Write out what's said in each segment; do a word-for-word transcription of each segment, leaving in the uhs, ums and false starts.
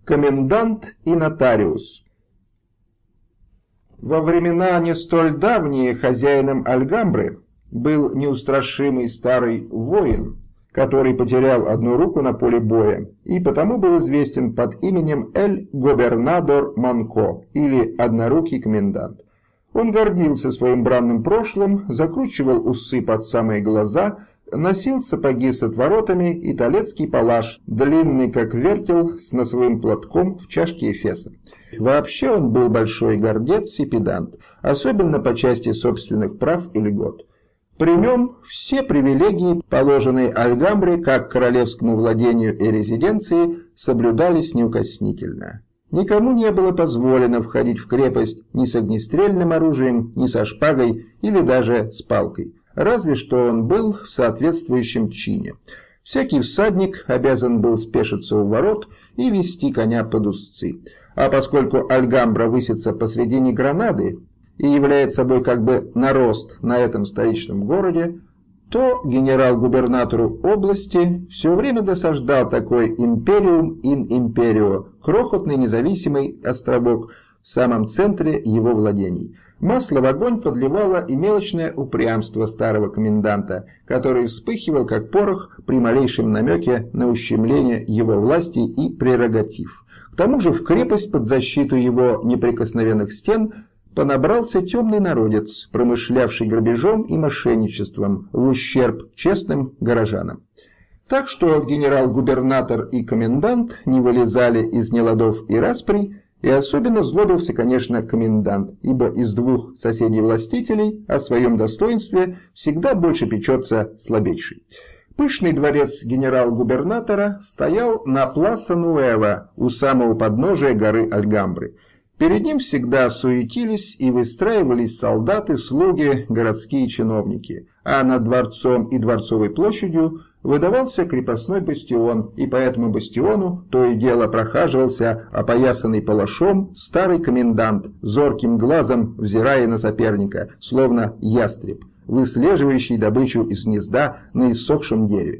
Комендант и нотариус. Во времена не столь давние хозяином Альгамбры был неустрашимый старый воин, который потерял одну руку на поле боя и потому был известен под именем Эль Гобернадор Манко или Однорукий комендант. Он гордился своим бранным прошлым, закручивал усы под самые глаза, носил сапоги с отворотами и талецкий палаш, длинный как вертел, с носовым платком в чашке эфеса. Вообще он был большой гордец и педант, особенно по части собственных прав и льгот. При нем все привилегии, положенные Альгамбре как королевскому владению и резиденции, соблюдались неукоснительно. Никому не было позволено входить в крепость ни с огнестрельным оружием, ни со шпагой или даже с палкой. Разве что он был в соответствующем чине. Всякий всадник обязан был спешиться у ворот и вести коня под узцы. А поскольку Альгамбра высится посредине Гранады и является собой как бы нарост на этом столичном городе, то генерал-губернатору области все время досаждал такой империум ин империо, крохотный независимый островок в самом центре его владений. Масло в огонь подливало и мелочное упрямство старого коменданта, который вспыхивал как порох при малейшем намеке на ущемление его власти и прерогатив. К тому же в крепость под защиту его неприкосновенных стен понабрался темный народец, промышлявший грабежом и мошенничеством в ущерб честным горожанам. Так что генерал-губернатор и комендант не вылезали из неладов и расприй, и особенно злобился, конечно, комендант, ибо из двух соседей-властителей о своем достоинстве всегда больше печется слабейший. Пышный дворец генерал-губернатора стоял на Пласа Нуэва у самого подножия горы Альгамбры. Перед ним всегда суетились и выстраивались солдаты, слуги, городские чиновники, а над дворцом и Дворцовой площадью выдавался крепостной бастион, и по этому бастиону то и дело прохаживался опоясанный палашом старый комендант, зорким глазом взирая на соперника, словно ястреб, выслеживающий добычу из гнезда на иссохшем дереве.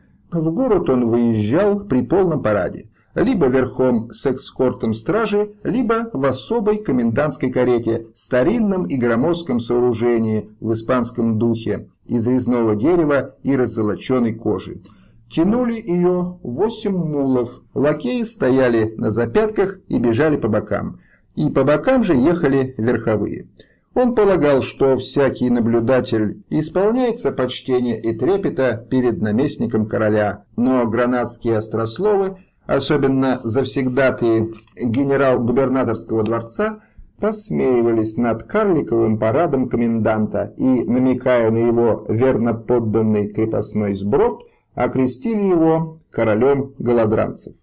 В город он выезжал при полном параде, либо верхом с эскортом стражи, либо в особой комендантской карете, старинном и громоздком сооружении в испанском духе, из резного дерева и раззолоченной кожи. Тянули ее восемь мулов, лакеи стояли на запятках и бежали по бокам, и по бокам же ехали верховые. Он полагал, что всякий наблюдатель исполняется почтения и трепета перед наместником короля, но гранадские острословы, особенно завсегдатые генерал-губернаторского дворца, посмеивались над карликовым парадом коменданта и, намекая на его верно подданный крепостной сброд, окрестили его королем голодранцев.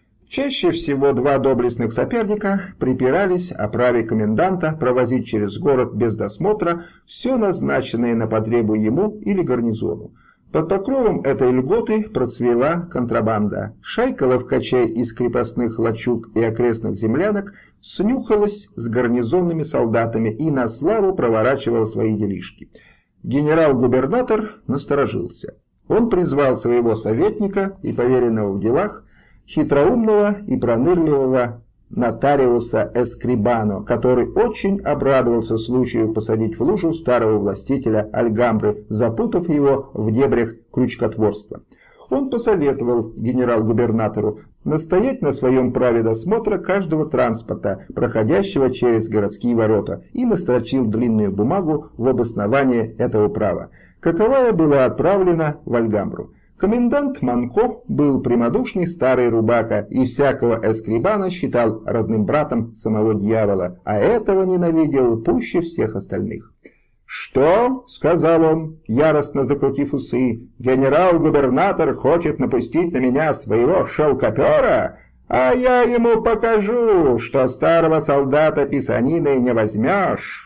Чаще всего два доблестных соперника припирались о праве коменданта провозить через город без досмотра все назначенное на потребу ему или гарнизону. Под покровом этой льготы процвела контрабанда. Шайка ловкачей из крепостных лачуг и окрестных землянок снюхалась с гарнизонными солдатами и на славу проворачивала свои делишки. Генерал-губернатор насторожился. Он призвал своего советника и поверенного в делах, хитроумного и пронырливого нотариуса Эскрибано, который очень обрадовался случаю посадить в лужу старого властителя Альгамбры, запутав его в дебрях крючкотворства. Он посоветовал генерал-губернатору настоять на своем праве досмотра каждого транспорта, проходящего через городские ворота, и настрочил длинную бумагу в обоснование этого права, каковая была отправлена в Альгамбру. Комендант Манко был прямодушный старый рубака и всякого Эскрибана считал родным братом самого дьявола, а этого ненавидел пуще всех остальных. «Что?» — сказал он, яростно закрутив усы. «Генерал-губернатор хочет напустить на меня своего шелкопера, а я ему покажу, что старого солдата писаниной не возьмешь».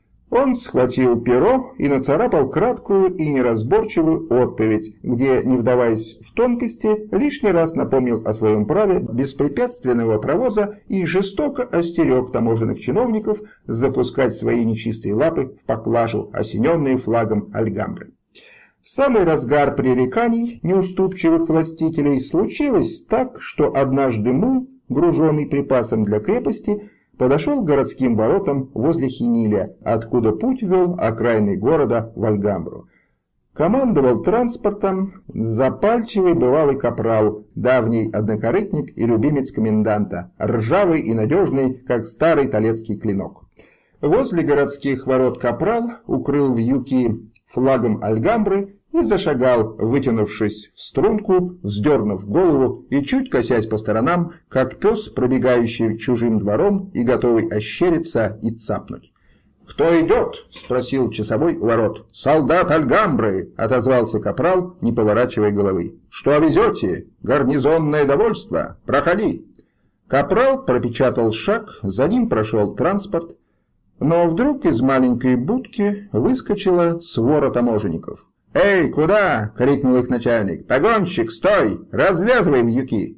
Он схватил перо и нацарапал краткую и неразборчивую отповедь, где, не вдаваясь в тонкости, лишний раз напомнил о своем праве беспрепятственного провоза и жестоко остерег таможенных чиновников запускать свои нечистые лапы в поклажу, осененные флагом Альгамбры. В самый разгар пререканий неуступчивых властителей случилось так, что однажды мул груженный припасом для крепости, подошел к городским воротам возле Хиниля, откуда путь вел окраиной города в Альгамбру. Командовал транспортом запальчивый бывалый капрал, давний однокорытник и любимец коменданта, ржавый и надежный, как старый талецкий клинок. Возле городских ворот капрал укрыл вьюки флагом Альгамбры и зашагал, вытянувшись в струнку, вздернув голову и чуть косясь по сторонам, как пес, пробегающий чужим двором и готовый ощериться и цапнуть. «Кто идет?» — спросил часовой у ворот. «Солдат Альгамбры!» — отозвался капрал, не поворачивая головы. «Что везете? Гарнизонное довольство? Проходи!» Капрал пропечатал шаг, за ним прошел транспорт, но вдруг из маленькой будки выскочила свора таможенников. «Эй, куда?» — крикнул их начальник. «Погонщик, стой! Развязывай вьюки!»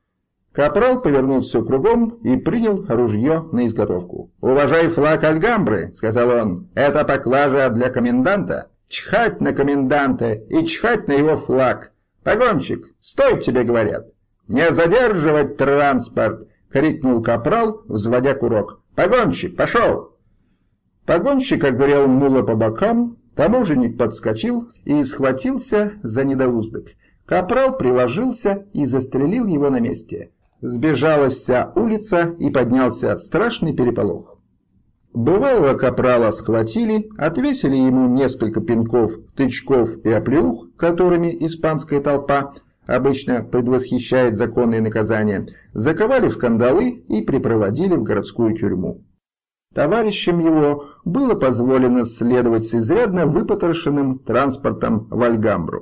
Капрал повернулся кругом и принял ружье на изготовку. «Уважай флаг Альгамбры», — сказал он, — «это поклажа для коменданта. Чхать на коменданта и чхать на его флаг. Погонщик, стой, тебе говорят». «Не задерживать транспорт!» — крикнул капрал, взводя курок. «Погонщик, пошел!» Погонщик огрел мула по бокам, таможенник подскочил и схватился за недоуздок. Капрал приложился и застрелил его на месте. Сбежала вся улица и поднялся страшный переполох. Бывалого капрала схватили, отвесили ему несколько пинков, тычков и оплеух, которыми испанская толпа обычно предвосхищает законные наказания, заковали в кандалы и припроводили в городскую тюрьму. Товарищам его было позволено следовать с изрядно выпотрошенным транспортом в Альгамбру.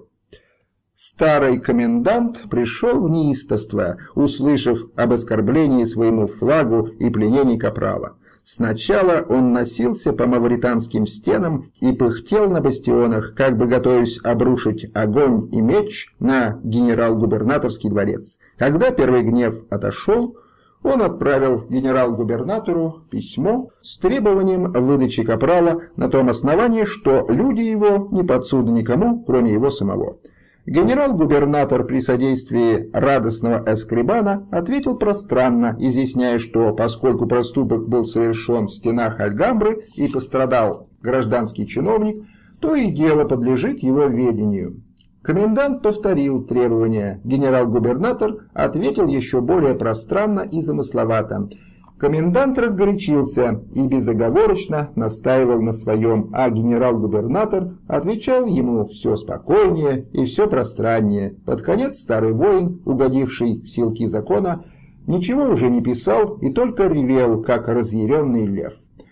Старый комендант пришел в неистовство, услышав об оскорблении своему флагу и пленении капрала. Сначала он носился по мавританским стенам и пыхтел на бастионах, как бы готовясь обрушить огонь и меч на генерал-губернаторский дворец. Когда первый гнев отошел, он отправил генерал-губернатору письмо с требованием выдачи капрала на том основании, что люди его не подсудны никому, кроме его самого. Генерал-губернатор при содействии радостного эскрибана ответил пространно, изъясняя, что поскольку проступок был совершен в стенах Альгамбры и пострадал гражданский чиновник, то и дело подлежит его ведению. Комендант повторил требования. Генерал-губернатор ответил еще более пространно и замысловато. Комендант разгорячился и безоговорочно настаивал на своем, а генерал-губернатор отвечал ему все спокойнее и все пространнее. Под конец старый воин, угодивший в силки закона, ничего уже не писал и только ревел, как разъяренный лев.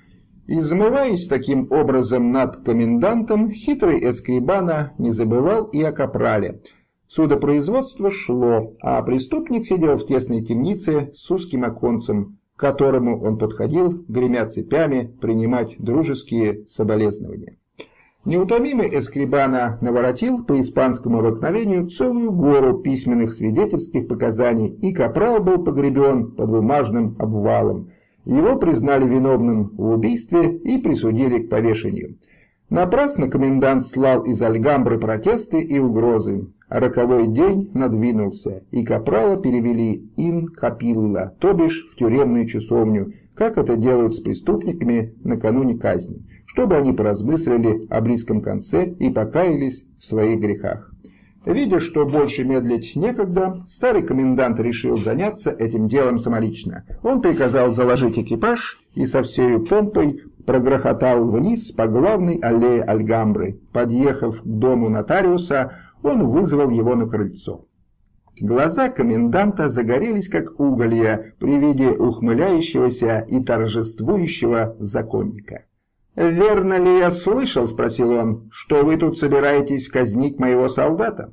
Измываясь таким образом над комендантом, хитрый эскрибана не забывал и о капрале. Судопроизводство шло, а преступник сидел в тесной темнице с узким оконцем, к которому он подходил, гремя цепями, принимать дружеские соболезнования. Неутомимый эскрибана наворотил по испанскому обыкновению целую гору письменных свидетельских показаний, и капрал был погребен под бумажным обвалом. Его признали виновным в убийстве и присудили к повешению. Напрасно комендант слал из Альгамбры протесты и угрозы. Роковой день надвинулся, и капрала перевели ин капилла, то бишь в тюремную часовню, как это делают с преступниками накануне казни, чтобы они поразмыслили о близком конце и покаялись в своих грехах. Видя, что больше медлить некогда, старый комендант решил заняться этим делом самолично. Он приказал заложить экипаж и со всей помпой прогрохотал вниз по главной аллее Альгамбры. Подъехав к дому нотариуса, он вызвал его на крыльцо. Глаза коменданта загорелись, как уголья, при виде ухмыляющегося и торжествующего законника. «Верно ли я слышал, — спросил он, — что вы тут собираетесь казнить моего солдата?»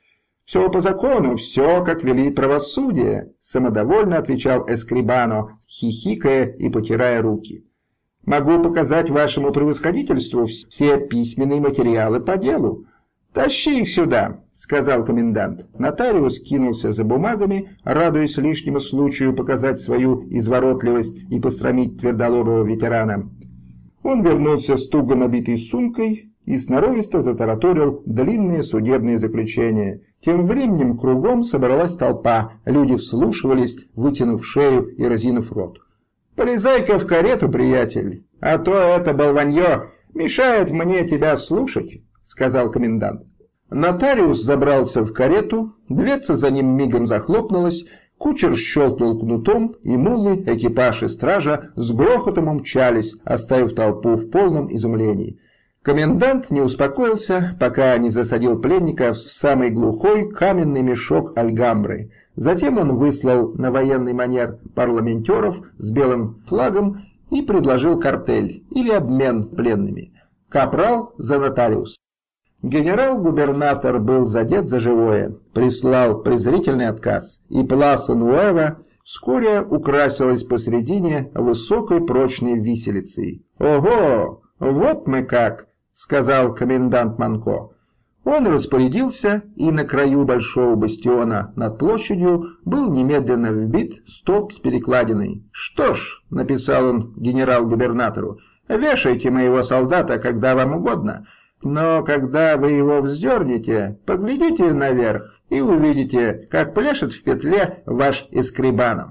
«Все по закону, все, как велит правосудие», — самодовольно отвечал эскрибано, хихикая и потирая руки. «Могу показать вашему превосходительству все письменные материалы по делу». «Тащи их сюда», — сказал комендант. Нотариус кинулся за бумагами, радуясь лишнему случаю показать свою изворотливость и посрамить твердолобого ветерана. Он вернулся с туго набитой сумкой и сноровисто затараторил длинные судебные заключения. Тем временем кругом собралась толпа, люди вслушивались, вытянув шею и разинув рот. «Полезай-ка в карету, приятель, а то это болванье мешает мне тебя слушать», — сказал комендант. Нотариус забрался в карету, дверца за ним мигом захлопнулась, кучер щелкнул кнутом, и мулы, экипаж и стража с грохотом умчались, оставив толпу в полном изумлении. Комендант не успокоился, пока не засадил пленника в самый глухой каменный мешок Альгамбры. Затем он выслал на военный манер парламентеров с белым флагом и предложил картель или обмен пленными. Капрал за нотариус. Генерал-губернатор был задет за живое, прислал презрительный отказ, и Пласа Нуэва вскоре украсилась посредине высокой прочной виселицей. «Ого, вот мы как!» — сказал комендант Манко. Он распорядился, и на краю большого бастиона над площадью был немедленно вбит столб с перекладиной. «Что ж», — написал он генерал-губернатору, — «вешайте моего солдата, когда вам угодно, но когда вы его вздернете, поглядите наверх и увидите, как пляшет в петле ваш эскрибано».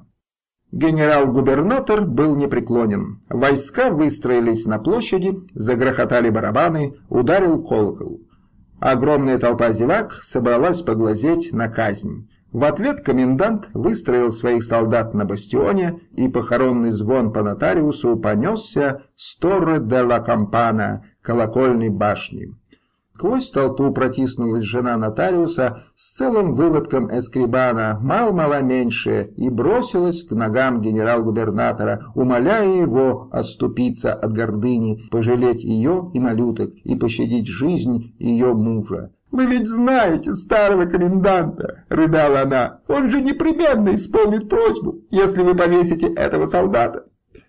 Генерал-губернатор был непреклонен. Войска выстроились на площади, загрохотали барабаны, ударил колокол. Огромная толпа зевак собралась поглазеть на казнь. В ответ комендант выстроил своих солдат на бастионе, и похоронный звон по нотариусу понесся с Торре де ла Кампана, колокольной башни. Сквозь толпу протиснулась жена нотариуса с целым выводком эскрибана, мал-мало меньше, и бросилась к ногам генерал-губернатора, умоляя его отступиться от гордыни, пожалеть ее и малюток и пощадить жизнь ее мужа. «Вы ведь знаете старого коменданта», — рыдала она, — «он же непременно исполнит просьбу, если вы повесите этого солдата».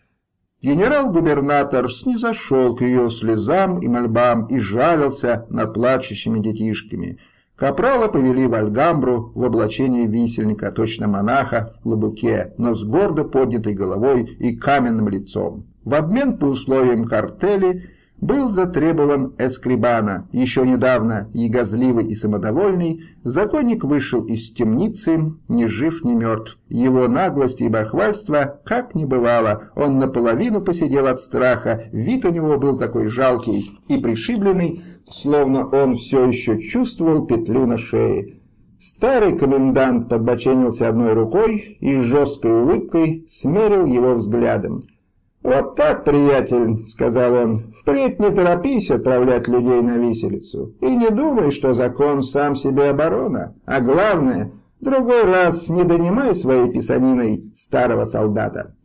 Генерал-губернатор снизошел к ее слезам и мольбам и жалился над плачущими детишками. Капрала повели в Альгамбру в облачении висельника, точно монаха в клобуке, но с гордо поднятой головой и каменным лицом. В обмен по условиям картели был затребован эскрибано. Еще недавно ягозливый и самодовольный, законник вышел из темницы ни жив, ни мертв. Его наглость и бахвальство как не бывало. Он наполовину посидел от страха, вид у него был такой жалкий и пришибленный, словно он все еще чувствовал петлю на шее. Старый комендант подбоченился одной рукой и с жесткой улыбкой смерил его взглядом. «Вот так, приятель», — сказал он, — «впредь не торопись отправлять людей на виселицу. И не думай, что закон сам себе оборона. А главное, другой раз не донимай своей писаниной старого солдата».